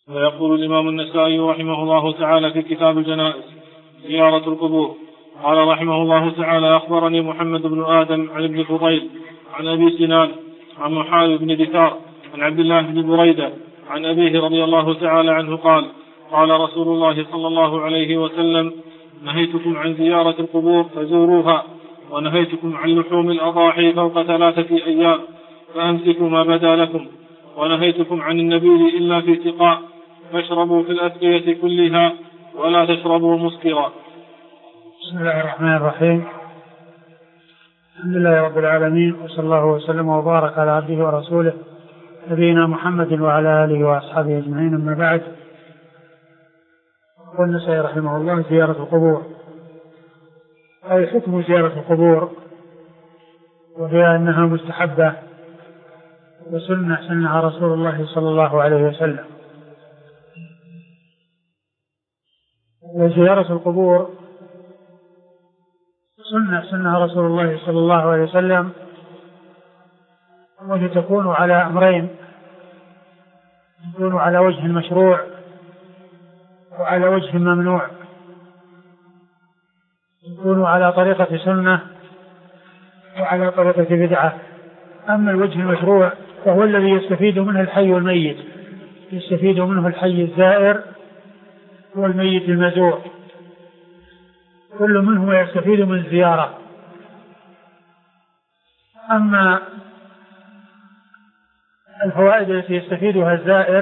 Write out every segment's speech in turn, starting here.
ويقول الإمام النسائي رحمه الله تعالى في كتاب الجنائز زيارة القبور. قال رحمه الله تعالى: أخبرني محمد بن آدم عن ابن فضيل عن أبي سنان عن محال بن دثار عن عبد الله بن بريدة عن أبيه رضي الله تعالى عنه قال: قال رسول الله صلى الله عليه وسلم: نهيتكم عن زيارة القبور فزوروها، ونهيتكم عن لحوم الأضاحي فوق 3 أيام فأمسكوا ما بدا لكم، ونهيتكم عن النبيذ إلا في سقاء، فاشربوا في الأسقية كلها ولا تشربوا مسكرا. بسم الله الرحمن الرحيم. الحمد لله رب العالمين، وصلى الله وسلم وبارك على عبده ورسوله نبينا محمد وعلى آله وأصحابه أجمعين. أما بعد، قال النسائي رحمه الله: زيارة القبور، أي حكم زيارة القبور، وهي أنها مستحبة وسنة سنها رسول الله صلى الله عليه وسلم. وزيارة القبور سنها رسول الله صلى الله عليه وسلم، وهي تكون على أمرين: تكون على وجه مشروع وعلى وجه ممنوع. تكون على طريقة سنة وعلى طريقة بدعة. أما الوجه المشروع فهو الذي يستفيد منه الحي والميت، يستفيد منه الحي الزائر والميت المزور، كل منهما يستفيد من الزيارة. أما الفوائد التي يستفيدها الزائر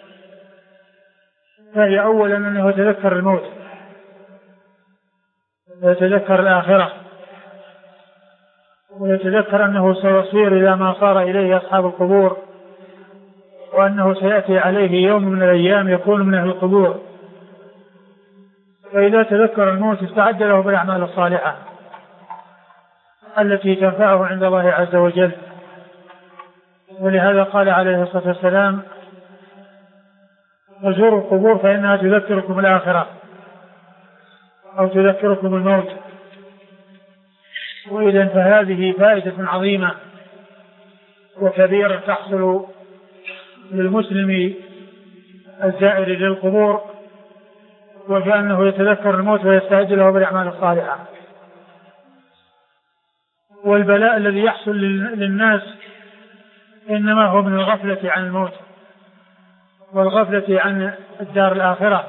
فهي أولا أنه يتذكر الموت ويتذكر الآخرة، ويتذكر أنه سيصير إلى ما صار إليه أصحاب القبور، وأنه سيأتي عليه يوم من الأيام يكون من أهل القبور. فإذا تذكر الموت استعد له بالأعمال الصالحة التي تنفعه عند الله عز وجل. ولهذا قال عليه الصلاة والسلام: وزوروا القبور فإنها تذكركم الآخرة أو تذكركم الموت. وإذن فهذه فائدة عظيمة وكبيرة تحصل للمسلم الزائر للقبور، وكأنه يتذكر الموت ويستعد له بالأعمال الصالحة. والبلاء الذي يحصل للناس إنما هو من الغفلة عن الموت والغفلة عن الدار الآخرة،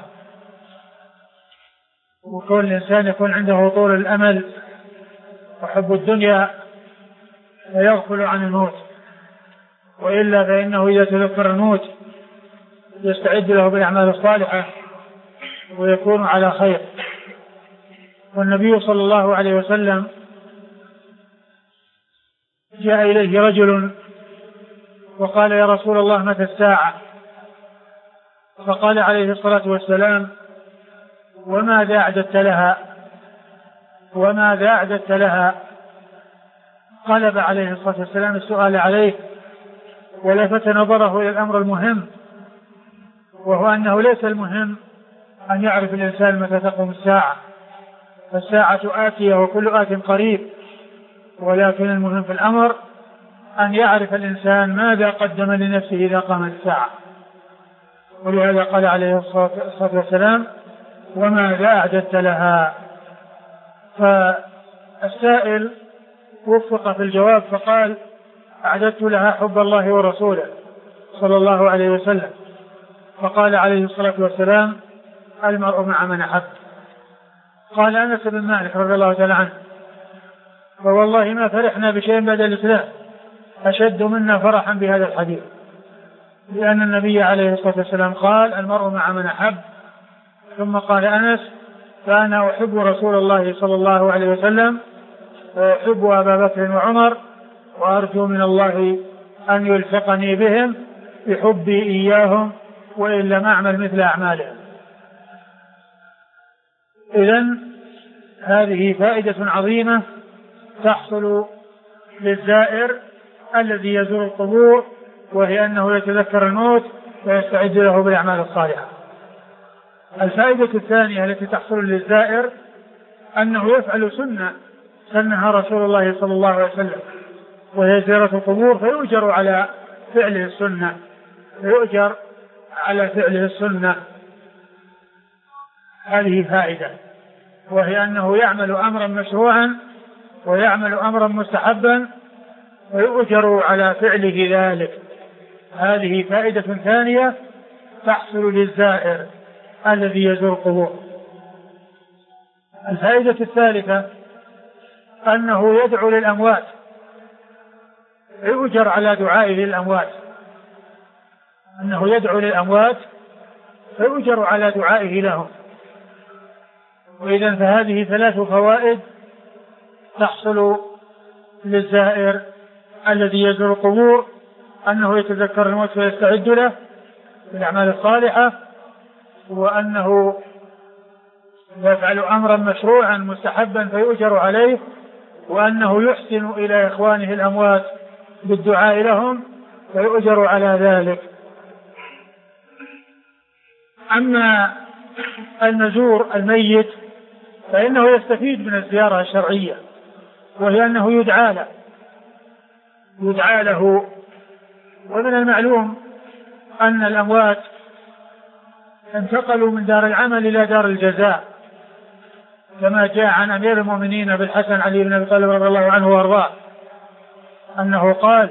وكون الإنسان يكون عنده طول الأمل وحب الدنيا فيغفل عن الموت. وإلا فإنه إذا تذكر الموت يستعد له بالأعمال الصالحة ويكون على خير. والنبي صلى الله عليه وسلم جاء إليه رجل وقال: يا رسول الله، متى الساعة؟ فقال عليه الصلاة والسلام: وماذا أعددت لها؟ قلب عليه الصلاة والسلام السؤال عليه ولفت نظره إلى الأمر المهم، وهو أنه ليس المهم أن يعرف الإنسان متى تقوم الساعة، فالساعة آتية وكل آت قريب، ولكن المهم في الأمر أن يعرف الإنسان ماذا قدم لنفسه إذا قامت الساعة. ولهذا قال عليه الصلاة والسلام: وماذا أعددت لها؟ فالسائل وفق في الجواب فقال: أعددت لها حب الله ورسوله صلى الله عليه وسلم. فقال عليه الصلاة والسلام: المرء مع من أحب. قال أنس بن مالك رضي الله تعالى عنه: فوالله ما فرحنا بشيء بعد الإسلام أشد منا فرحا بهذا الحديث، لأن النبي عليه الصلاة والسلام قال: المرء مع من أحب. ثم قال أنس: فأنا أحب رسول الله صلى الله عليه وسلم وأحب أبا بكر وعمر، وأرجو من الله أن يلحقني بهم بحبي إياهم، وإن لم أعمل مثل أعمالهم. إذن هذه فائدة عظيمة تحصل للزائر الذي يزور القبور، وهي أنه يتذكر الموت ويستعد له بالأعمال الصالحة. الفائدة الثانية التي تحصل للزائر أنه يفعل سنها رسول الله صلى الله عليه وسلم، وهي زيارة القبور، فيؤجر على فعله السنة، فيؤجر على فعله السنة. هذه فائدة، وهي أنه يعمل أمرا مشروعا ويعمل أمرا مستحبا ويؤجر على فعله ذلك. هذه فائدة ثانية تحصل للزائر الذي يزور القبور. الفائدة الثالثة أنه يدعو للأموات، يؤجر على دعائه للأموات، أنه يدعو للأموات فيؤجر على دعائه لهم. وإذن فهذه ثلاث فوائد تحصل للزائر الذي يزور القبور: أنه يتذكر الموت ويستعد له بالأعمال الصالحة، وأنه يفعل أمرا مشروعا مستحبا فيؤجر عليه، وأنه يحسن إلى إخوانه الأموات بالدعاء لهم فيؤجر على ذلك. أما المزور الميت فإنه يستفيد من الزيارة الشرعية، وهي أنه يدعى له. ومن المعلوم أن الأموات انتقلوا من دار العمل إلى دار الجزاء، كما جاء عن أمير المؤمنين بالحسن علي بن أبي طالب رضي الله عنه وارضاه أنه قال: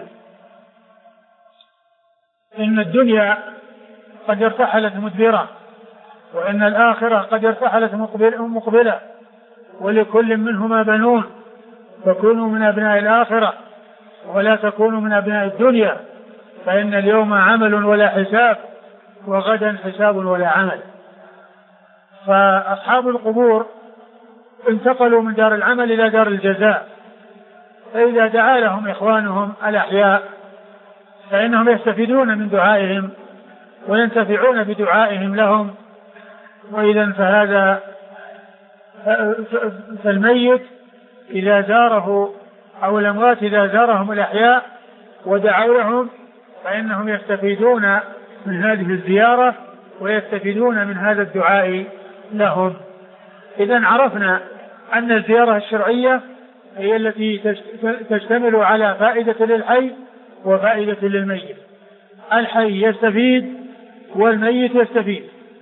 إن الدنيا قد ارتحلت مدبرة، وإن الآخرة قد ارتحلت مقبلة، ولكل منهما بنون، فكونوا من أبناء الآخرة ولا تكونوا من أبناء الدنيا، فإن اليوم عمل ولا حساب، وغدا حساب ولا عمل. فأصحاب القبور انتقلوا من دار العمل إلى دار الجزاء، فإذا دعا لهم إخوانهم الأحياء فإنهم يستفيدون من دعائهم وينتفعون بدعائهم لهم. وإذا فهذا فالميت إذا زاره أو الأموات إذا زارهم الأحياء ودعوا لهم فإنهم يستفيدون من هذه الزيارة ويستفيدون من هذا الدعاء لهم. إذن عرفنا أن الزيارة الشرعية هي التي تشتمل على فائدة للحي وفائدة للميت. الحي يستفيد والميت يستفيد.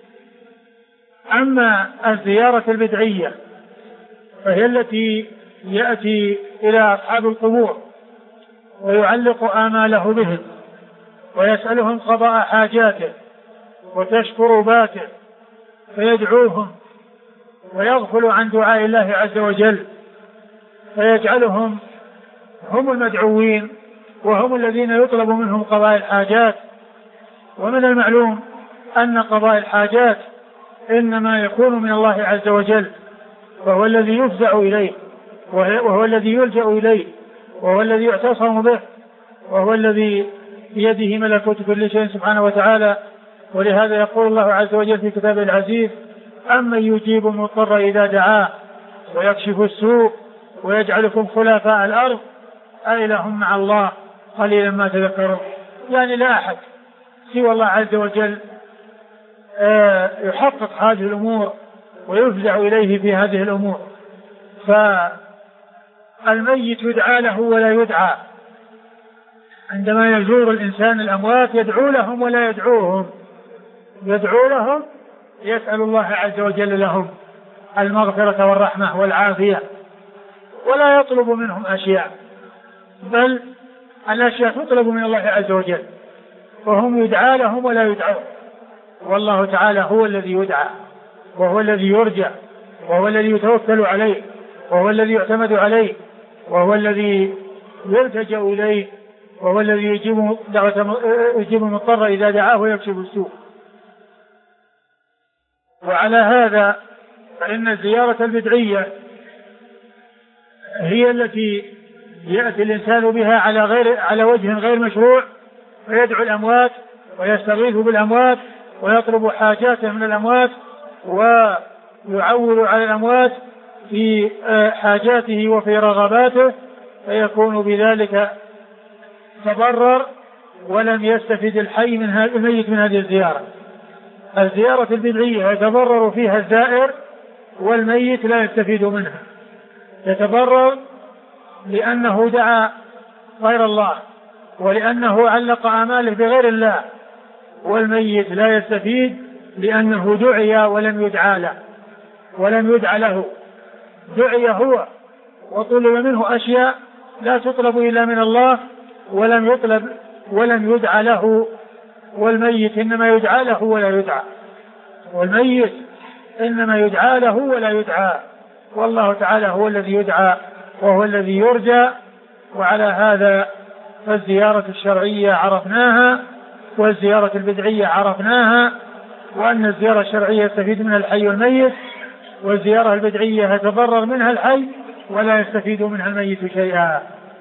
أما الزيارة البدعية فهي التي يأتي إلى أصحاب القبور ويعلق آماله بهم ويسألهم قضاء حاجاته وتشكرباته فيدعوهم ويغفل عن دعاء الله عز وجل، فيجعلهم هم المدعوين وهم الذين يطلب منهم قضاء الحاجات. ومن المعلوم أن قضاء الحاجات إنما يكون من الله عز وجل، وهو الذي يفزع إليه، وهو الذي يلجأ إليه، وهو الذي يعتصم به، وهو الذي بيده ملكوت كل شيء سبحانه وتعالى. ولهذا يقول الله عز وجل في كتابه العزيز: أمن يجيب المضطر إذا دعاه ويكشف السوء ويجعلكم خلفاء الأرض أإله مع الله قليلا ما تذكرون. يعني لا أحد سوى الله عز وجل يحقق هذه الأمور ويفزع إليه في هذه الأمور. فالميت يدعى له ولا يدعى. عندما يزور الإنسان الأموات يدعو لهم ولا يدعوهم، يدعو لهم يسأل الله عز وجل لهم المغفرة والرحمة والعافية، ولا يطلب منهم أشياء، بل الأشياء تطلب من الله عز وجل، وهم يدعى لهم ولا يدعون. والله تعالى هو الذي يدعى، وهو الذي يرجى، وهو الذي يتوكل عليه، وهو الذي يعتمد عليه، وهو الذي يلتجأ إليه، وهو الذي يجيب المضطر إذا دعاه ويكشف السوء. وعلى هذا فإن الزيارة البدعية هي التي يأتي الإنسان بها على وجه غير مشروع، ويدعو الأموات ويستغيث بالأموات ويطلب حاجاته من الأموات ويعول على الأموات في حاجاته وفي رغباته، فيكون بذلك تضرر ولم يستفد الحي من هذا الميت من هذه الزيارة. الزيارة البدعية يتضرر فيها الزائر والميت لا يستفيد منها. يتضرر لأنه دعا غير الله، ولأنه علق آماله بغير الله، والميت لا يستفيد لأنه دعي ولم يدعى له دعي هو وطلب منه أشياء لا تطلب إلا من الله ولم يدعى له. والميت إنما يدعى له ولا يدعى والله تعالى هو الذي يدعى وهو الذي يرجى. وعلى هذا فالزيارة الشرعية عرفناها والزيارة البدعية عرفناها، وأن الزيارة الشرعية يستفيد منها الحي والميت، والزيارة البدعية يتضرر منها الحي ولا يستفيد منها الميت شيئا.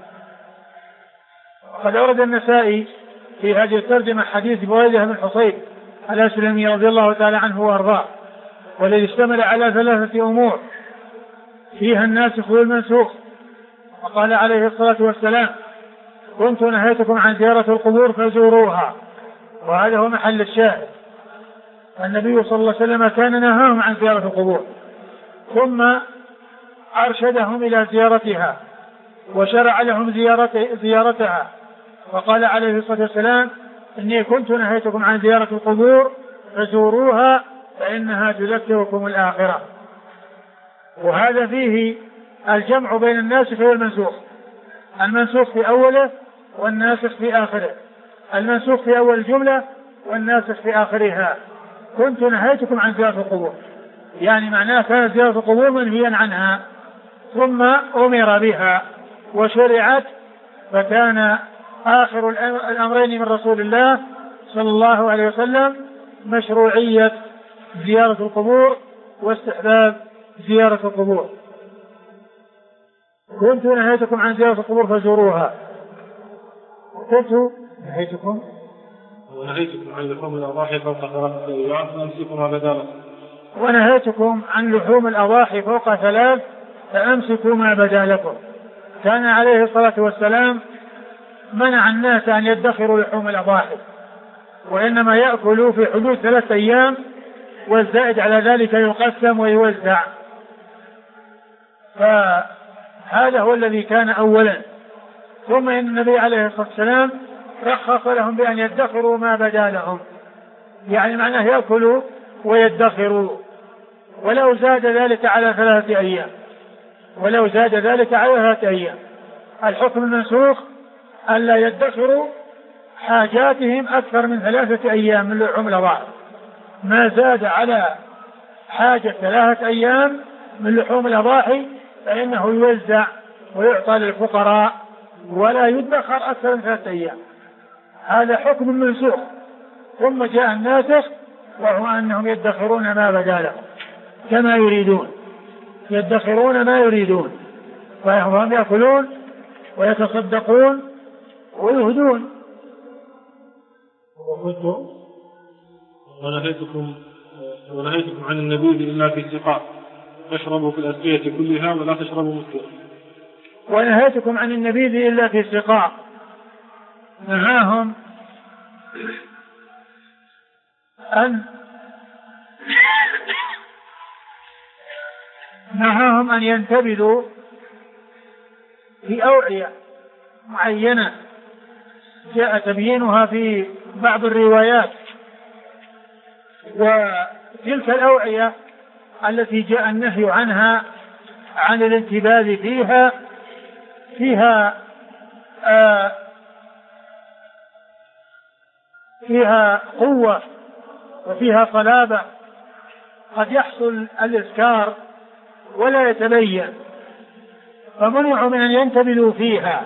قد أورد النسائي في هذه الترجمة حديث بريدة بن حصيب الأسلمي رضي الله تعالى عنه وأرضاه، والذي اشتمل على 3 أمور فيها الناسخ والمنسوخ. وقال عليه الصلاة والسلام: كنت نهيتكم عن زيارة القبور فزوروها. وهذا هو محل الشاهد. النبي صلى الله عليه وسلم كان نهاهم عن زيارة القبور، ثم أرشدهم إلى زيارتها وشرع لهم زيارتها، وقال عليه الصلاة والسلام: إني كنت نهيتكم عن زيارة القبور فزوروها فإنها تذكركم الآخرة. وهذا فيه الجمع بين الناسخ والمنسوخ، المنسوخ في أوله والناسخ في آخره، المنسوخ في أول الجملة والناسخ في آخرها. كنت نهيتكم عن زيارة القبور، يعني معناه كانت زيارة القبور منهيا عنها ثم أمر بها وشرعت، فكان آخر الأمرين من رسول الله صلى الله عليه وسلم مشروعية زيارة القبور واستحباب زيارة القبور. كنت نهيتكم عن زيارة القبور فزوروها. كنت نهيتكم عن لحوم الأضاحي فوق 3 أيام فأمسكوا ما بدا لكم. ونهيتكم عن لحوم الأضاحي فوق 3 فأمسكوا ما بدا لكم. كان عليه الصلاة والسلام منع الناس أن يدخروا لحوم الأضاحي، وإنما يأكلوا في حدود 3 أيام، والزائد على ذلك يقسم ويوزع. فهذا هو الذي كان أولا. ثم إن النبي عليه الصلاة والسلام رخص لهم بأن يدخروا ما بدا لهم، يعني معناه يأكلوا ويدخروا، ولو زاد ذلك على 3 أيام. الحكم المنسوخ ألا يدخروا حاجاتهم أكثر من 3 أيام من لحوم الأضاحي. ما زاد على حاجة 3 أيام من لحوم الأضاحي فإنه يوزع ويعطى للفقراء، ولا يدخر أكثر من 3 أيام. هذا حكم منسوخ. ثم جاء الناسخ وهو أنهم يدخرون ما بدا لهم كما يريدون، يدخرون ما يريدون، فهم يأكلون ويتصدقون ويهدون. ونهيتكم عن النبيذ إلا في سقاء تشربوا في الأسقية كلها ولا تشربوا مسكرا. ونهيتكم عن النبيذ إلا في سقاء، نهاهم أن ينتبذوا في أوعية معينة جاء تبيينها في بعض الروايات. وتلك الأوعية التي جاء النهي عنها عن الانتباذ فيها قوة وفيها صلابة، قد يحصل الإسكار ولا يتبين، فمنعوا من أن ينتبذوا فيها،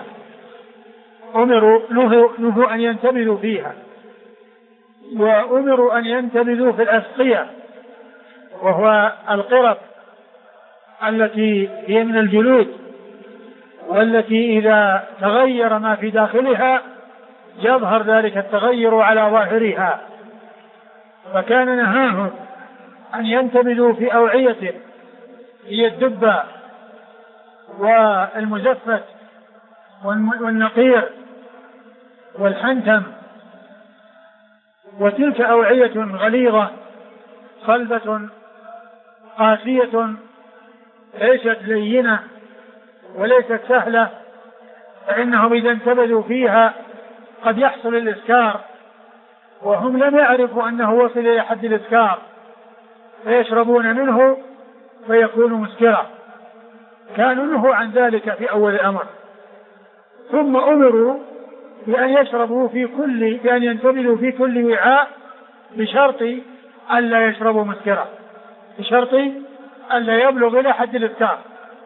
نهوا أن ينتبذوا فيها، وأمروا أن ينتبذوا في الأسقية، وهو القرب التي هي من الجلود، والتي إذا تغير ما في داخلها يظهر ذلك التغير على ظاهرها. فكان نهاهم أن ينتبذوا في أوعية هي الدبة والمزفت والنقير والحنتم، وتلك أوعية غليظة صلبة قاسية ليست لينة وليست سهلة، فإنهم إذا انتبذوا فيها قد يحصل الإسكار وهم لم يعرفوا أنه وصل إلى حد الإسكار فيشربون منه فيكون مسكرا، كانوا نهوا عن ذلك في أول الأمر، ثم أمروا بأن يشربوا بأن ينتبذوا في كل وعاء بشرط ألا يشربوا مسكرا، بشرط ألا يبلغ إلى حد الإسكار.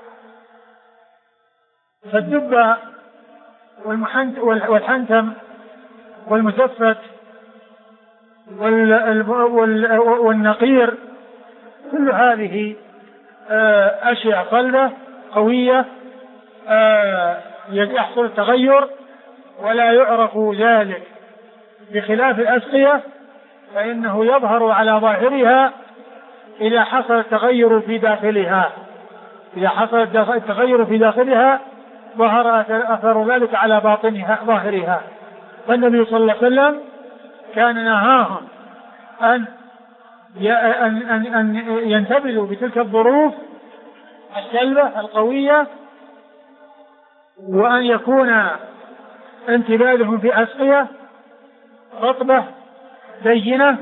فالدبة والحنتم والمزفت والنقير كل هذه أشياء صلبة قوية يحصل التغير ولا يعرف ذلك، بخلاف الأسقية فإنه يظهر على ظاهرها إذا حصل التغير في داخلها، إذا حصل التغير في داخلها ظهر أثر ذلك على باطنها ظاهرها. فالنبي صلى الله عليه وسلم كان نهاهم أن ينتبذوا بتلك الظروف السلبة القوية، وأن يكون انتباذهم في أسقية رطبة دينة،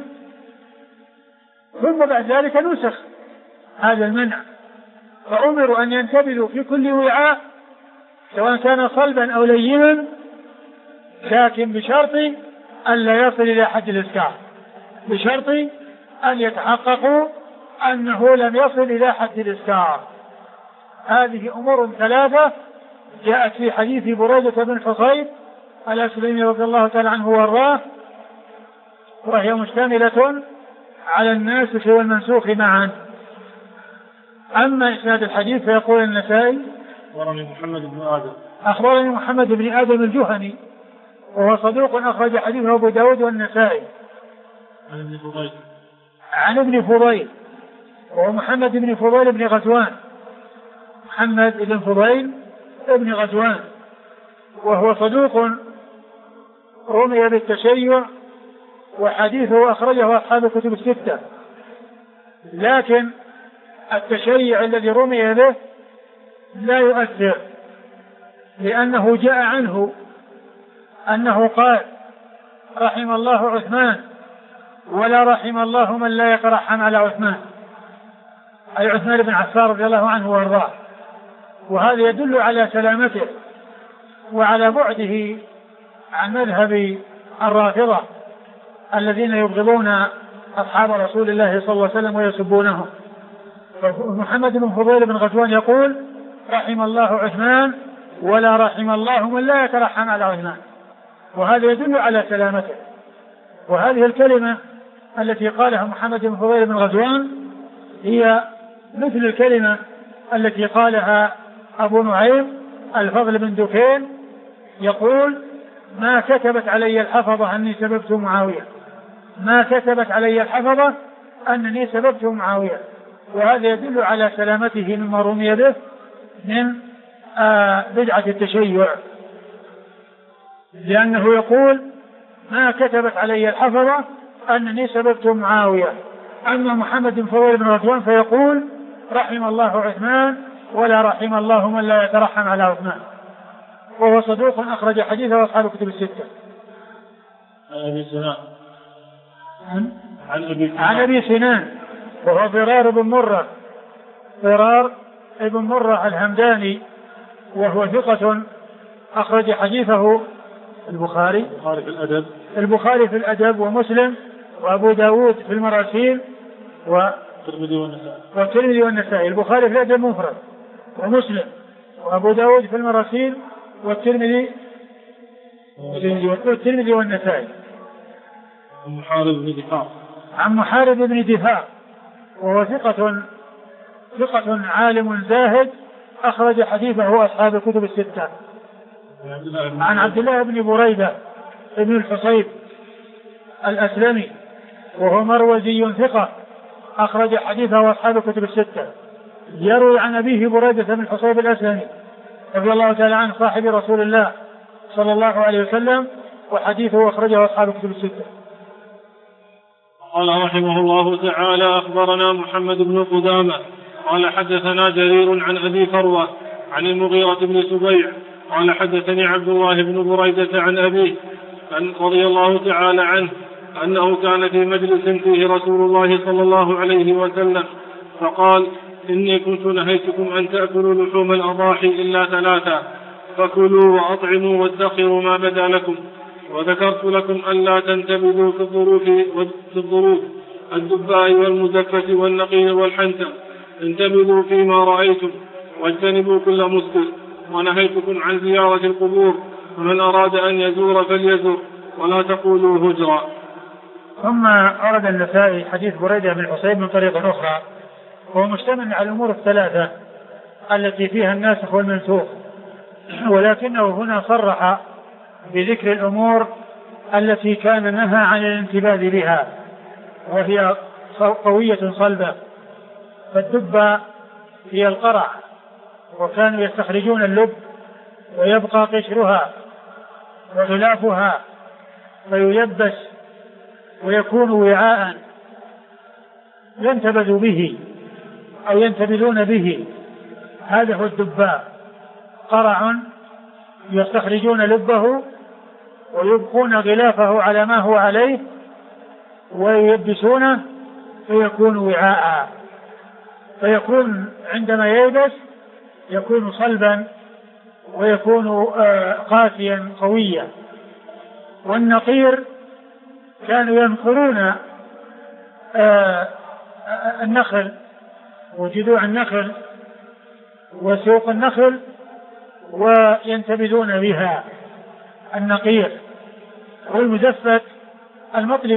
ثم بعد ذلك نسخ هذا المنع، فأمروا أن ينتبذوا في كل وعاء سواء كان صلبا أو لينا، لكن بشرط أن لا يصل إلى حد الإسكار، بشرط أن يتحققوا أنه لم يصل إلى حد الإسكار. هذه أمور ثلاثة جاءت في حديث بريدة بن حصيب الأسلمي رضي الله تعالى عنه وارضاه، وهي مشتملة على الناسخ والمنسوخ معا. أما إسناد الحديث فيقول النسائي أخبرني محمد بن آدم الجهني وهو صدوق أخرج حديثه أبو داود والنسائي عن ابن فضيل وهو محمد بن فضيل بن غزوان، محمد بن فضيل بن غزوان، وهو صدوق رمي بالتشيع وحديثه أخرجه أصحاب الكتب الستة، لكن التشيع الذي رمي به لا يؤثر، لأنه جاء عنه أنه قال رحم الله عثمان ولا رحم الله من لا يترحم على عثمان، أي عثمان بن عفان رضي الله عنه وارضاه. وهذا يدل على سلامته وعلى بعده عن مذهب الرافضة الذين يبغضون أصحاب رسول الله صلى الله عليه وسلم ويسبونهم. محمد بن فضيل بن غزوان يقول رحم الله عثمان ولا رحم الله من لا يترحم على عثمان، وهذا يدل على سلامته. وهذه الكلمة التي قالها محمد بن فضيل بن غزوان هي مثل الكلمة التي قالها أبو نعيم الفضل بن دكين، يقول ما كتبت علي الحفظة أني سببت معاوية، ما كتبت علي الحفظة أنني سببت معاوية. وهذا يدل على سلامته مما رمي به من بدعة التشيع، لأنه يقول ما كتبت علي الحفظة أنني سببت معاوية. أما محمد بن فضيل بن غزوان فيقول رحم الله عثمان ولا رحم الله من لا يترحم على عثمان، وهو صدوق أخرج حديثه أصحاب الكتب الستة. عن أبي سنان وهو ضرار بن مرة الهمداني، وهو ثقة أخرج حديثه البخاري في الأدب ومسلم وأبو داود في المراسيل والترمذي والنسائي. البخاري في الأدب مفرد ومسلم وأبو داود في المراسيل والترمذي والنسائي. عن محارب بن دفاع وهو ثقة عالم زاهد أخرج حديثه أصحاب الكتب الستة. عن عبد الله بن بريدة بن الحصيب الأسلمي وهو مروزي ثقة أخرج حديثه أصحاب الكتب الستة. يروي عن أبيه بريدة بن الحصيب الأسلمي رضي الله تعالى عنه صاحب رسول الله صلى الله عليه وسلم، وحديثه أخرجه أصحاب الكتب الستة. قال رحمه الله تعالى أخبرنا محمد بن قدامة قال حدثنا جرير عن أبي فروة عن المغيرة بن سبيع قال حدثني عبد الله بن بريدة عن أبيه رضي الله تعالى عنه أنه كان في مجلس فيه رسول الله صلى الله عليه وسلم فقال: إني كنت نهيتكم أن تأكلوا لحوم الأضاحي إلا 3، فكلوا وأطعموا وادخروا ما بدا لكم، وذكرت لكم ألا تنتبذوا في الظروف الدباء والمزفة والنقير والحنتم، انتبذوا فيما رأيتم واجتنبوا كل مسكر، ونهيتكم عن زيارة القبور، فمن أراد أن يزور فليزور ولا تقولوا هجرا. ثم أورد النسائي حديث بريدة بن حصيب من طريق أخرى، وهو مشتمل على الأمور الثلاثة التي فيها الناسخ والمنسوخ، ولكنه هنا صرح بذكر الأمور التي كان نهى عن الانتباه بها وهي قوية صلبة. فالدبة هي القرع، وكانوا يستخرجون اللب ويبقى قشرها وغلافها فييبس ويكون وعاء ينتبذ به أو ينتبذون به. هذا هو الدباء، قرع يستخرجون لبه ويبقون غلافه على ما هو عليه وييبسونه فيكون وعاء، فيكون عندما ييبس يكون صلبا ويكون قاسيا قويا. والنقير كانوا ينقرون النخل وجذوع النخل وسوق النخل وينتبذون بها. النقير والمزفت المطلي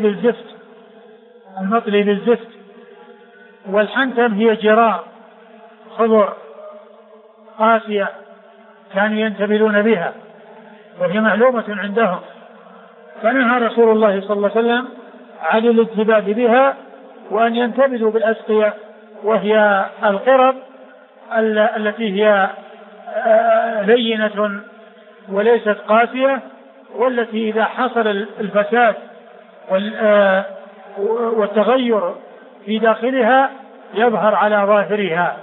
بالزفت، والحنتم هي جرار خضر قاسية كانوا ينتبذون بها وهي معلومة عندهم، فنهى رسول الله صلى الله عليه وسلم عن الانتباذ بها وأن ينتبذوا بالأسقية، وهي القرب التي هي لينة وليست قاسية، والتي إذا حصل الفساد والتغير في داخلها يظهر على ظاهرها.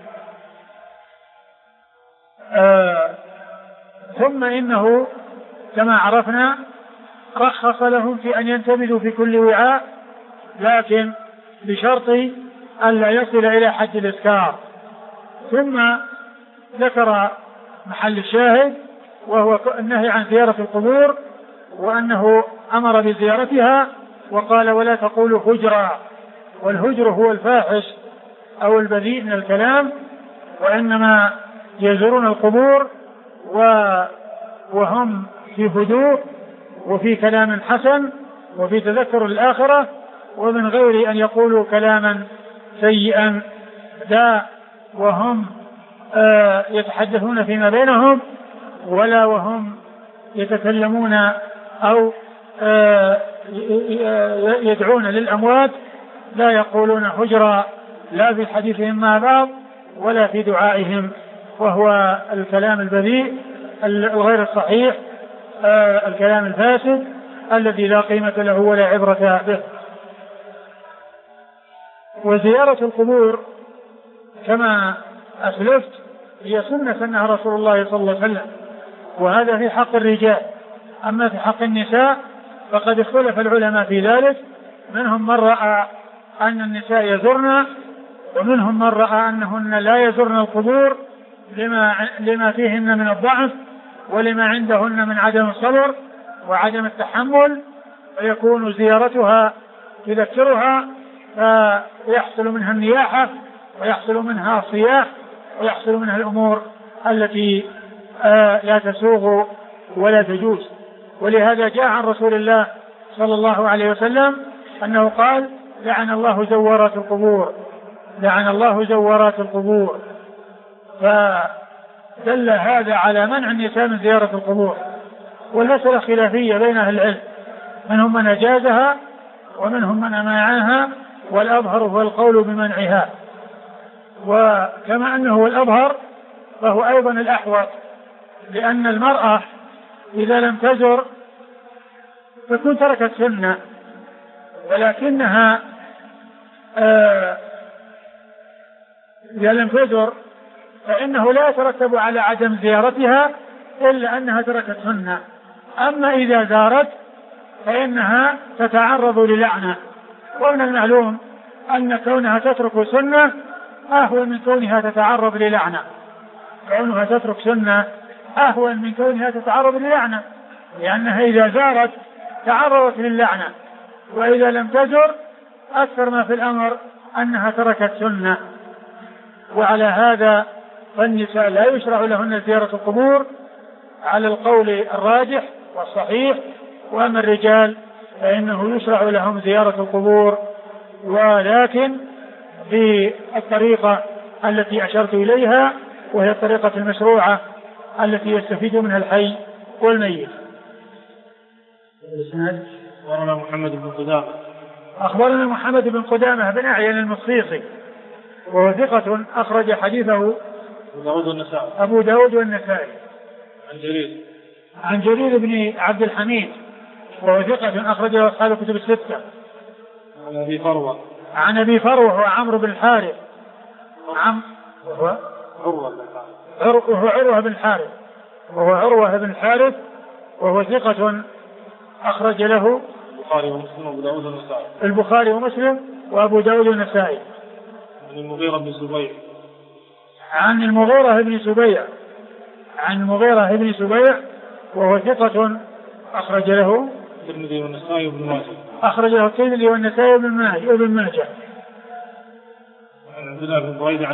ثم إنه كما عرفنا رخص لهم في أن ينتبذوا في كل وعاء، لكن بشرط ألا يصل إلى حد الإسكار. ثم ذكر محل الشاهد وهو النهي عن زيارة القبور، وأنه أمر بزيارتها وقال: ولا تقولوا هجرا، والهجر هو الفاحش أو البذيء من الكلام، وإنما يزورون القبور وهم في هدوء وفي كلام حسن وفي تذكر الآخرة، ومن غير أن يقولوا كلاما سيئا لا وهم يتحدثون فيما بينهم ولا وهم يتكلمون أو يدعون للأموات، لا يقولون هجرا لا في حديثهم مع بعض ولا في دعائهم، وهو الكلام البذيء الغير الصحيح، الكلام الفاسد الذي لا قيمة له ولا عبرة به. وزيارة القبور كما أسلفت هي سنة رسول الله صلى الله عليه وسلم، وهذا في حق الرجال. أما في حق النساء فقد اختلف العلماء في ذلك، منهم من رأى أن النساء يزرن، ومنهم من رأى أنهن لا يزرن القبور لما فيهن من الضعف ولما عندهن من عدم الصبر وعدم التحمل، ويكون زيارتها تذكرها فيحصل منها النياحة ويحصل منها الصياح ويحصل منها الأمور التي لا تسوغ ولا تجوز. ولهذا جاء عن رسول الله صلى الله عليه وسلم أنه قال: لعن الله زوارات القبور، لعن الله زوارات القبور. فدل هذا على منع النساء من زيارة القبور، والمسألة خلافية بين أهل العلم، منهم من أجازها ومنهم من منعها، والأظهر هو القول بمنعها. وكما أنه هو الأظهر فهو أيضا الأحوط، لأن المرأة إذا لم تزر تكون تركت سنة، ولكنها إذا لم تزر فإنه لا يترتب على عدم زيارتها إلا أنها تركت سنة. أما إذا زارت فإنها تتعرض للعنة. ومن المعلوم أن كونها تترك سنة أهون من كونها تتعرض للعنة. كونها تترك سنة أهون من كونها تتعرض للعنة، لأنها إذا زارت تعرضت للعنة، وإذا لم تزر أكثر ما في الأمر أنها تركت سنة. وعلى هذا فالنساء لا يشرع لهن زيارة القبور على القول الراجح والصحيح، وأما الرجال فإنه يشرع لهم زيارة القبور، ولكن بالطريقة التي أشرت إليها، وهي الطريقة المشروعة التي يستفيد منها الحي والميت. أخبرنا محمد بن قدامة. أخبرنا محمد بن قدامة بن أعين المصيصي، وهو ثقة أخرج حديثه أبو داود والنسائي. عن جرير بن عبد الحميد، وهو ثقة أخرجه أصحاب الكتب الستة. عن أبي فروة هو عمرو بن الحارث، وهو عروة بن الحارث، وهو ثقة أخرج له البخاري ومسلم وأبو داود والنسائي. عن المغيرة بن سبيع وهو ثقة أخرج له الترمذي والنسائي وابن ماجه. وابن ماجه. عن عبد الله بن بريدة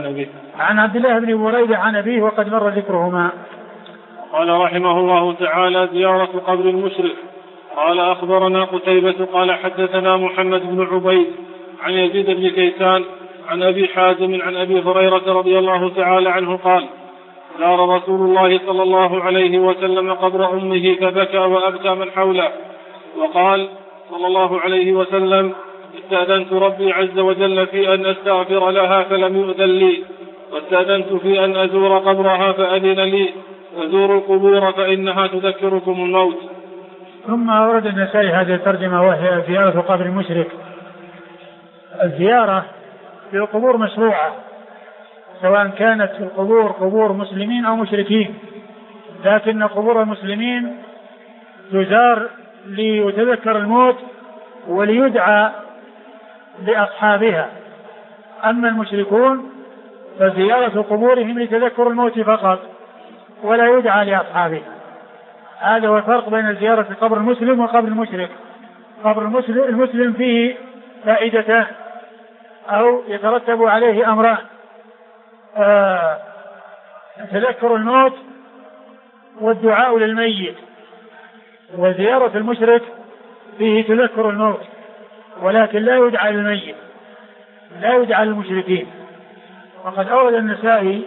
عن أبيه وقد مر ذكرهما. قال رحمه الله تعالى: زيارة قبر المشرك. قال أخبرنا قتيبة قال حدثنا محمد بن عبيد عن يزيد بن كيسان عن أبي حازم عن أبي هريرة رضي الله تعالى عنه قال: زار رسول الله صلى الله عليه وسلم قبر أمه فبكى وأبكى من حوله، وقال صلى الله عليه وسلم: استأذنت ربي عز وجل في أن أستغفر لها فلم يؤذن لي، واستأذنت في أن أزور قبرها فأذن لي، فزوروا القبور فإنها تذكركم الموت. ثم أورد النسائي هذه الترجمة، وهي زيارة قبر المشرك. الزيارة في القبور مشروعة، سواء كانت القبور قبور مسلمين أو مشركين، لكن قبور المسلمين تزار ليتذكر الموت وليدعى لأصحابها، أما المشركون فزيارة قبورهم لتذكر الموت فقط ولا يدعى لأصحابها. هذا هو الفرق بين زيارة قبر المسلم وقبر المشرك. قبر المسلم فيه فائدتان أو يترتب عليه أمران: تذكر الموت والدعاء للميت. وزيارة المشرك فيه تذكر الموت ولكن لا يدعى للميت، لا يدعى للمشركين. وقد أورد النسائي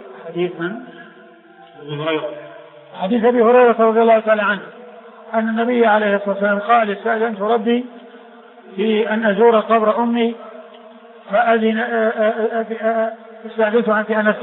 حديث أبي هريرة رضي الله تعالى عنه أن النبي عليه الصلاة والسلام قال: استأذنت ربي في أن أزور قبر أمي فأذن استأذنت في أن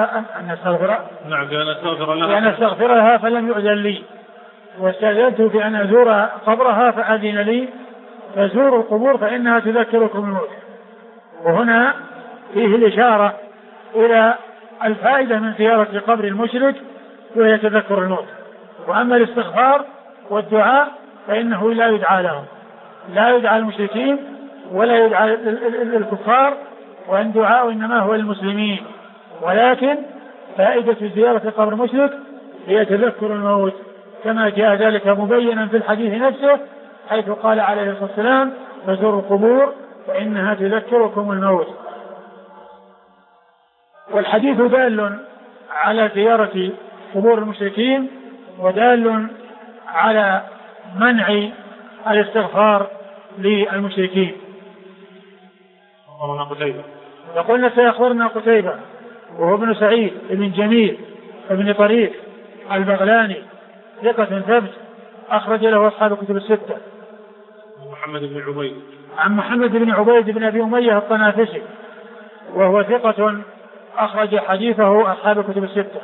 أستغفرها فلم يؤذن لي، واستأذنت في أن أزور قبرها فأذن لي، فزوروا القبور فإنها تذكركم الموت. وهنا فيه الإشارة إلى الفائدة من زيارة قبر المشرك وهي تذكر الموت. وأما الاستغفار والدعاء فإنه لا يدعى لهم، لا يدعى المشركين ولا يدعى الكفار، وأن دعاء إنما هو المسلمين. ولكن فائدة زيارة قبر المشرك هي تذكر الموت، كما جاء ذلك مبينا في الحديث نفسه، حيث قال عليه الصلاة والسلام: فزوروا القبور فإنها تذكركم الموت. والحديث دال على زيارة قبور المشركين ودال على منع الاستغفار للمشركين. يقولنا سيخبرنا قتيبة وهو ابن سعيد بن جميل بن طريق البغلاني، ثقة ثبت أخرج له أصحاب الكتب الستة. عن محمد بن عبيد بن أبي أمية الطنافسي، وهو ثقة أخرج حديثه أصحاب الكتب الستة.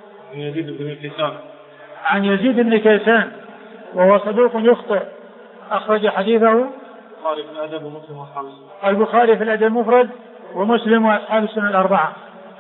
عن يزيد بن كيسان وهو صدوق يخطئ أخرج حديثه البخاري في الأدب المفرد ومسلم وأصحاب السنن الأربعة.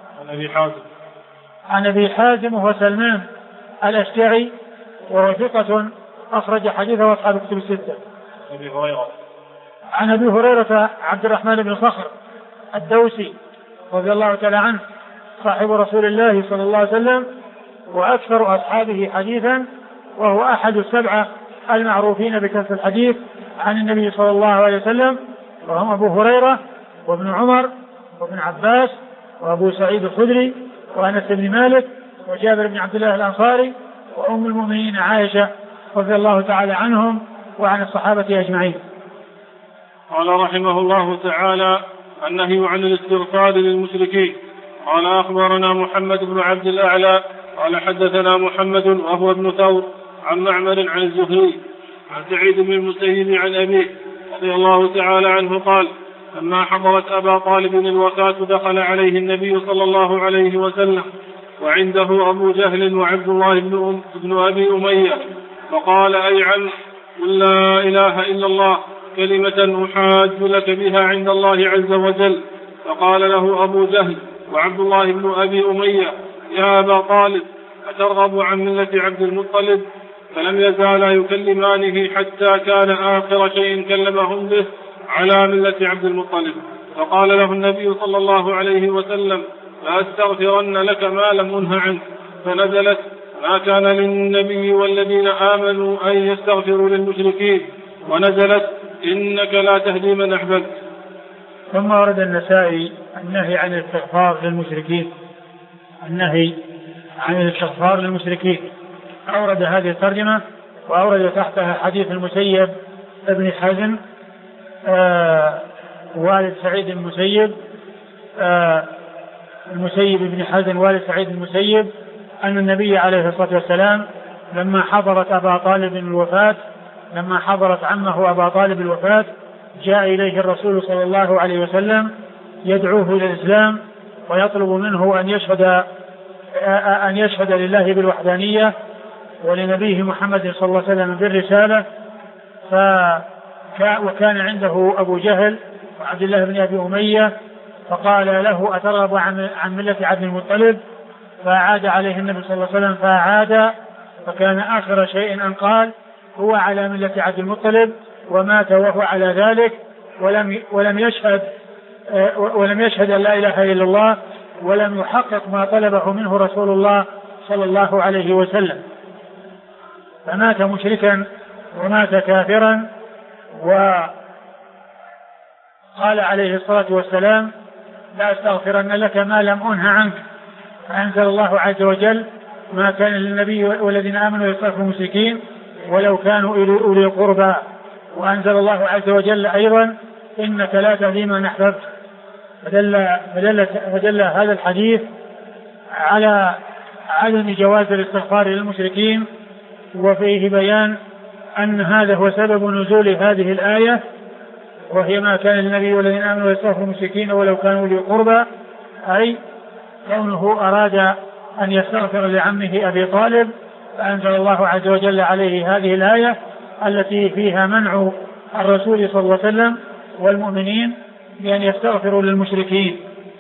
عن أبي حازم وهو سلمان الأشجعي، وهو ثقة أخرج حديثه أصحاب الكتب الستة. أبي هريرة. عن أبي هريرة عبد الرحمن بن صخر الدوسي رضي الله تعالى عنه صاحب رسول الله صلى الله عليه وسلم وأكثر أصحابه حديثا، وهو أحد السبعة المعروفين بكثرة الحديث عن النبي صلى الله عليه وسلم، وهم أبو هريرة وابن عمر وابن عباس وأبو سعيد الخدري وأنس بن مالك وجابر بن عبد الله الأنصاري وأم المؤمنين عائشة رضي الله تعالى عنهم وعن الصحابة أجمعين. قال رحمه الله تعالى: النهي عن الاستغفار للمشركين. قال أخبرنا محمد بن عبد الأعلى قال حدثنا محمد وهو ابن ثور عن معمر عن الزهري عن سعيد بن المسيب عن أبيه رضي الله تعالى عنه قال: لما حضرت أبا طالب الوفاة دخل عليه النبي صلى الله عليه وسلم وعنده أبو جهل وعبد الله بن أبي أمية، فقال: أي عم، قل لا إله إلا الله كلمة أحاج لك بها عند الله عز وجل. فقال له أبو جهل وعبد الله بن أبي أمية: يا أبا طالب، أترغب عن ملة عبد المطلب؟ فلم يزالا يكلمانه حتى كان آخر شيء كلمهم به على ملة عبد المطلب. فقال له النبي صلى الله عليه وسلم: لأستغفرن لك ما لم أنه عنه. فنزلت: ما كان للنبي والذين آمنوا أن يستغفروا للمشركين. ونزلت: إنك لا تهدي من أحببت. ثم ورد النسائي النهي عن الاستغفار للمشركين، النهي عن الاستغفار للمشركين. أورد هذه الترجمة وأورد تحتها حديث المسيب ابن حزم والد سعيد المسيب، المسيب ابن حزم والد سعيد المسيب، أن النبي عليه الصلاة والسلام لما حضرت عمه أبا طالب الوفاة جاء إليه الرسول صلى الله عليه وسلم يدعوه إلى الإسلام ويطلب منه أن يشهد لله بالوحدانية ولنبيه محمد صلى الله عليه وسلم بالرسالة. وكان عنده أبو جهل وعبد الله بن أبي أمية، فقال له: أترغب عن ملة عبد المطلب؟ فأعاد عليه النبي صلى الله عليه وسلم فأعاد، فكان آخر شيء أن قال: هو على ملة عبد المطلب، ومات وهو على ذلك ولم يشهد أن لا إله إلا الله، ولم يحقق ما طلبه منه رسول الله صلى الله عليه وسلم، فمات مشركا ومات كافرا. وقال عليه الصلاة والسلام: لا أستغفرن لك ما لم أنه عنك. فأنزل الله عز وجل: ما كان للنبي والذين آمنوا يستغفروا المشركين ولو كانوا أولي قربى. وأنزل الله عز وجل أيضا: إنك لا تهدي من أحببت. فدل هذا الحديث على عدم جواز الاستغفار للمشركين، وفيه بيان أن هذا هو سبب نزول هذه الآية، وهي ما كان للنبي والذين آمنوا يستغفروا المشركين ولو كانوا أولي قربى، أي كونه أراد أن يستغفر لعمه أبي طالب، فأنزل الله عز وجل عليه هذه الآية التي فيها منع الرسول صلى الله عليه وسلم والمؤمنين بأن يستغفروا للمشركين.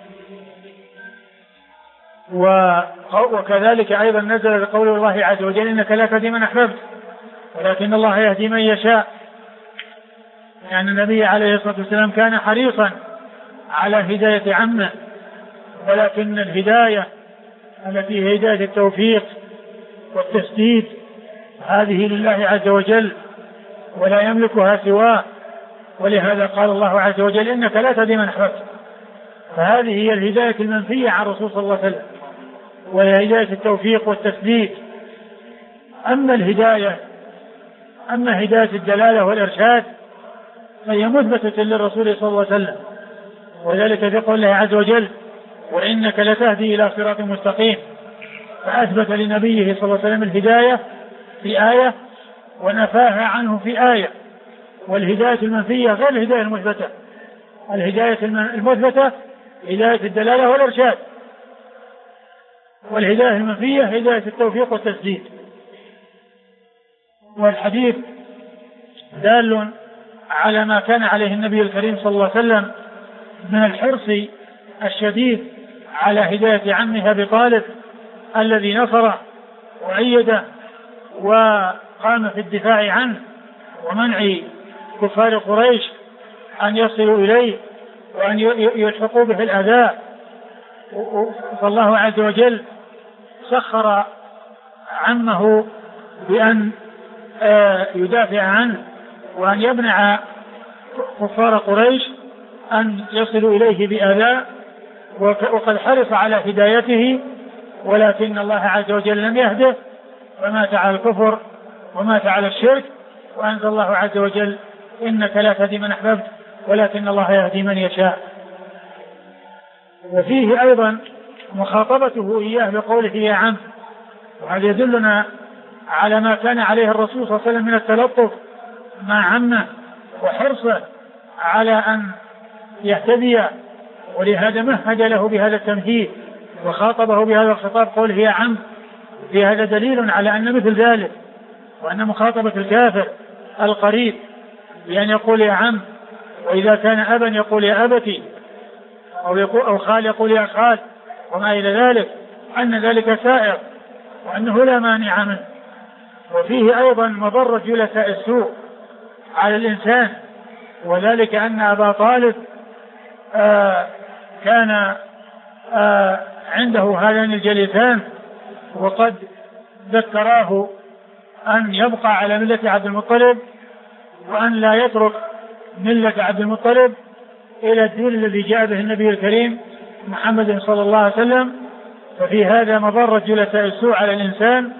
وكذلك أيضا نزل قول الله عز وجل: إنك لا تهدي من أحببت ولكن الله يهدي من يشاء. يعني النبي عليه الصلاة والسلام كان حريصا على هداية عمه، ولكن الهداية التي هي هداية التوفيق والتسديد هذه لله عز وجل ولا يملكها سواه، ولهذا قال الله عز وجل: إنك لا تهدي من أحببت. فهذه هي الهداية المنفية عن الرسول صلى الله عليه وسلم، وهي هداية التوفيق والتسديد. أما هداية الدلالة والإرشاد فهي مثبتة للرسول صلى الله عليه وسلم، وذلك في قول الله عز وجل: وإنك لتهدي إلى صراط مستقيم. فأثبت لنبيه صلى الله عليه وسلم الهداية في آية ونفاها عنه في آية. والهداية المنفية غير الهداية المثبتة. الهداية المثبتة هداية الدلالة والإرشاد، والهداية المنفية هداية التوفيق والتسديد. والحديث دال على ما كان عليه النبي الكريم صلى الله عليه وسلم من الحرص الشديد على هداية عمه أبي طالب الذي نصر وأيده وقام في الدفاع عنه ومنع كفار قريش أن يصلوا إليه وأن يلحقوا به الأذى، فالله عز وجل سخر عمه بأن يدافع عنه وأن يمنع كفار قريش أن يصلوا إليه بأذى، وقد حرص على هدايته، ولكن الله عز وجل لم يهده ومات على الكفر ومات على الشرك، وأنزل الله عز وجل إنك لا تهدي من أحببت ولكن الله يهدي من يشاء. وفيه أيضا مخاطبته إياه بقوله يا عم، وهذا يدلنا على ما كان عليه الرسول صلى الله عليه وسلم من التلطف مع عمه وحرصه على أن يهتدي، ولهذا مهد له بهذا التمهيد وخاطبه بهذا الخطاب قوله يا عم. في هذا دليل على أن مثل ذلك، وأن مخاطبة الكافر القريب بأن يقول يا عم، وإذا كان أبا يقول يا أبتي، أو خال يقول يا خال، وما إلى ذلك، أن ذلك سائر وأنه لا مانع منه. وفيه أيضا مضرة جلساء السوء على الإنسان، وذلك أن أبا طالب كان عنده هذان الجليسان، وقد ذكراه أن يبقى على ملة عبد المطلب، وأن لا يترك ملة عبد المطلب إلى الدين الذي جاء به النبي الكريم محمد صلى الله عليه وسلم. ففي هذا مضرة جلساء السوء على الإنسان،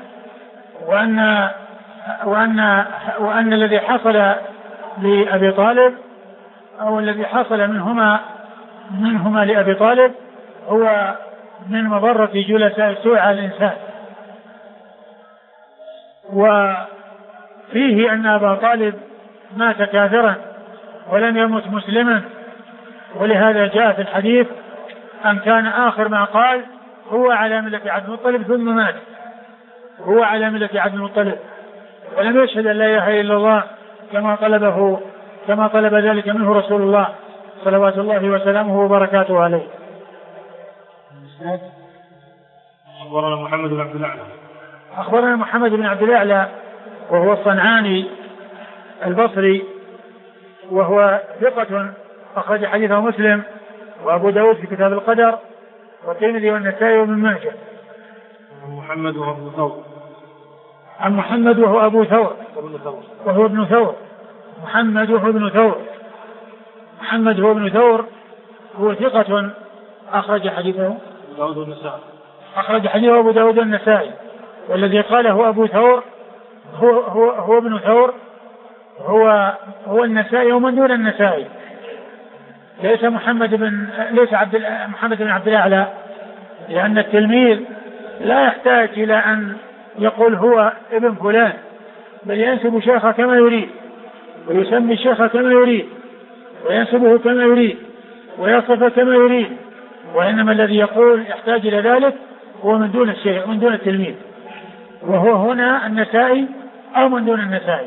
وأن الذي حصل لأبي طالب، أو الذي حصل منهما لأبي طالب، هو من مضرة جلساء السوء على الإنسان. وفيه أن أبا طالب مات كافرا ولم يمت مسلما، ولهذا جاء في الحديث أن كان آخر ما قال هو على ملة عبد المطلب ثم مات، هو على ملة عبد المطلب، ولم يشهد أن لا إله إلا الله كما طلب ذلك منه رسول الله صلوات الله وسلامه وبركاته عليه. أخبرنا محمد بن عبد الأعلى. أخبرنا محمد بن عبد الأعلى وهو الصنعاني البصري، وهو ثقة أخرج حديثه مسلم وأبو داود في كتاب القدر والترمذي والنسائي وابن ماجه. محمد وهو ابن ثور. عن محمد وهو أبو ثور وهو ابن ثور. محمد وهو ابن ثور. محمد هو ابن ثور، هو ثقة أخرج حديثه داود والنسائي. أخرج حديثه أبو داود والنسائي، والذي قاله أبو ثور هو ابن ثور، هو النسائي ومن دون النسائي، ليس محمد بن عبد الأعلى، لأن التلميذ لا يحتاج إلى أن يقول هو ابن فلان، بل ينسب شيخه كما يريد، ويسمي الشيخ كما يريد، وينسبه كما يريد، ويصفه كما يريد، وإنما الذي يقول يحتاج إلى ذلك هو من دون الشيخ، من دون التلميذ، وهو هنا النسائي أو من دون النسائي.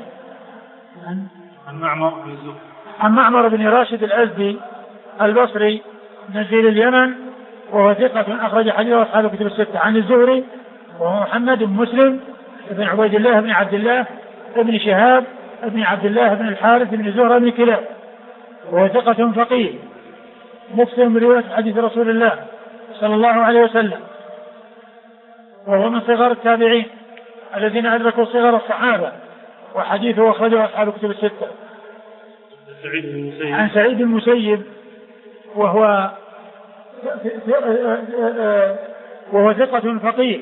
عن معمر بن راشد الأزدي البصري نزيل اليمن، وهو ثقة أخرج حديثه أصحاب الكتب الستة. عن الزهري وهو محمد بن مسلم بن عبيد الله بن عبد الله بن شهاب بن عبد الله بن الحارث بن زهرة بن كلاب، وهو ثقة فقيه مسلم برواية حديث رسول الله صلى الله عليه وسلم، وهو من صغار التابعين الذين أدركوا صغر الصحابة، وحديثه أخرجه أصحاب الكتب الستة. عن سعيد المسيب وهو ثقة فقيه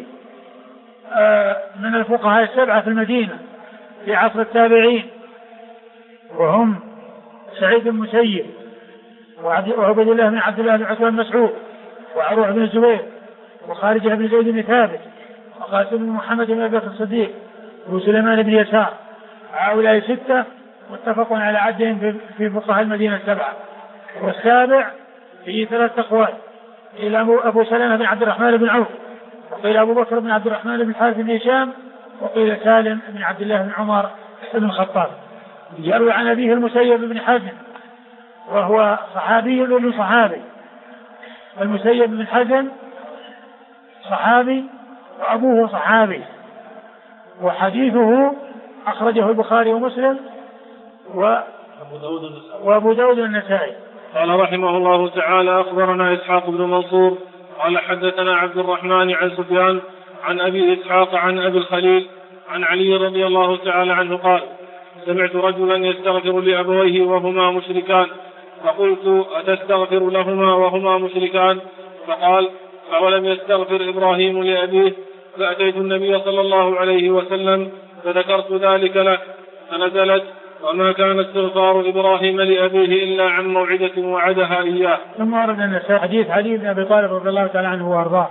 من الفقهاء السبعة في المدينة في عصر التابعين، وهم سعيد المسيب وعبد الله بن عبد الله بن عثمان مسعود وعروة بن الزبير وخارجة بن زيد بن ثابت وقاسم بن محمد بن أبي بكر الصديق وسليمان بن يسار. هؤلاء ستة متفق على عدهم في فقهاء المدينة السبعة. والسابع في 3 أقوال، قيل أبو سلمة بن عبد الرحمن بن عوف، وقيل أبو بكر بن عبد الرحمن بن الحارث بن هشام، وقيل سالم بن عبد الله بن عمر بن الخطاب. يروي عن أبيه المسيب بن حزم وهو صحابي وابن صحابي. المسيب بن حزم صحابي وأبوه صحابي، وحديثه أخرجه البخاري ومسلم وأبو داود النسائي. قال رحمه الله تعالى: أخبرنا إسحاق بن منصور قال حدثنا عبد الرحمن عن سفيان عن أبي إسحاق عن أبي الخليل عن علي رضي الله تعالى عنه قال: سمعت رجلا يستغفر لأبويه وهما مشركان، فقلت: أتستغفر لهما وهما مشركان؟ فقال: أولم يستغفر إبراهيم لأبيه؟ فأتيت النبي صلى الله عليه وسلم فذكرت ذلك له، فنزلت: وما كان استغفار إبراهيم لأبيه إلا عن موعدة وعدها إياه. ثم ورد النسائي حديث علي بن أبي طالب رضي الله تعالى عنه وأرضاه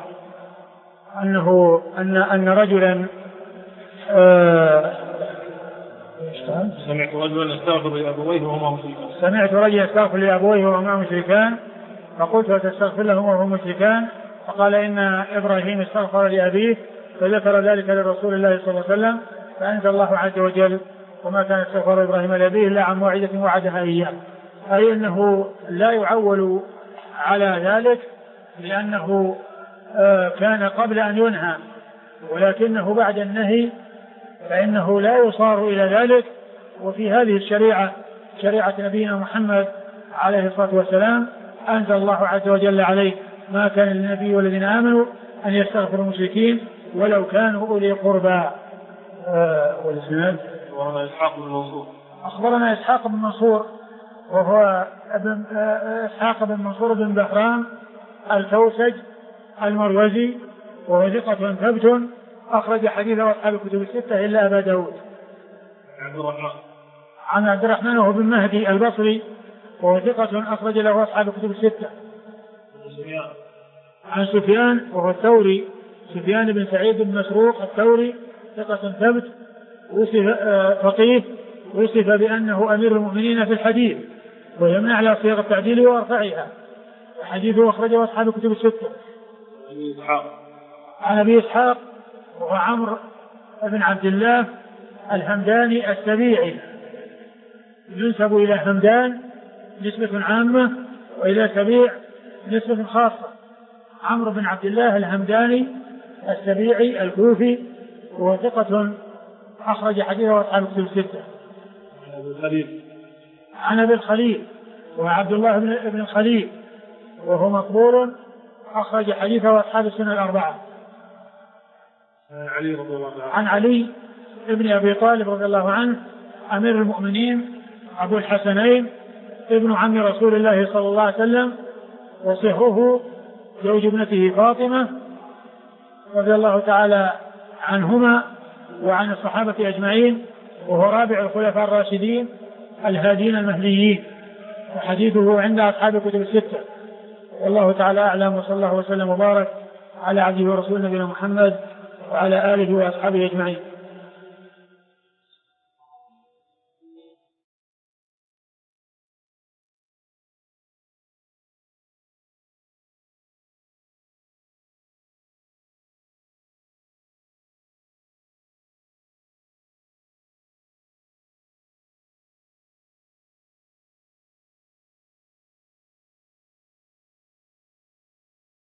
أن رجلا سمعت رجلا يستغفر لأبويه وهما مشركان. سمعت رجلا يستغفر لأبويه وهما مشركان، فقلت: أتستغفر لهما وهما مشركان؟ فقال: إن إبراهيم استغفر لأبيه، فذكر ذلك لرسول الله صلى الله عليه وسلم، فأنزل الله عز وجل: وما كان استغفار إبراهيم لأبيه إلا عن موعدة وعدها إياه. أي أنه لا يعول على ذلك، لأنه كان قبل أن ينهى، ولكنه بعد النهي فإنه لا يصار إلى ذلك. وفي هذه الشريعة، شريعة نبينا محمد عليه الصلاة والسلام، أنزل الله عز وجل عليه: ما كان للنبي والذين آمنوا أن يستغفروا المشركين ولو كانوا أولي قربى. والإسناد أخبرنا إسحاق بن منصور وهو إسحاق بن منصور بن بهرام الكوسج المروزي، وهو ثقة ثبت أخرج حديثه أصحاب الكتب الستة إلا أبا داود. عن عبد الرحمن وهو بن مهدي البصري، وهو ثقة أخرج له أصحاب الكتب الستة. عن سفيان وهو الثوري، سفيان بن سعيد بن مسروق الثوري، ثقة ثبت فقيه، وصف بأنه أمير المؤمنين في الحديث، ويمنع على صيغ التعديل وأرفعها. حديثه أخرجه أصحاب الكتب الستة. عن أبي إسحاق وهو عمرو بن عبد الله الهمداني السبيعي، ينسب إلى همدان نسبة عامة، وإلى سبيع نسبة خاصة. عمرو بن عبد الله الهمداني السبيعي الكوفي، وهو ثقة أخرج حديثه أصحاب الكتب الستة. عن أبي الخليل وعبد الله بن الخليل، وهو مقبول أخرج حديثه أصحاب السنة الأربعة. عن علي بن أبي طالب رضي الله عنه أمير المؤمنين أبو الحسنين ابن عم رسول الله صلى الله عليه وسلم، وصهره زوج ابنته فاطمة رضي الله تعالى عنهما وعن الصحابة أجمعين، وهو رابع الخلفاء الراشدين الهادين المهديين، وحديثه عند أصحاب الكتب الستة. والله تعالى أعلم، وصلى الله وسلم وبارك على عبده ورسوله نبينا محمد وعلى آله وأصحابه أجمعين.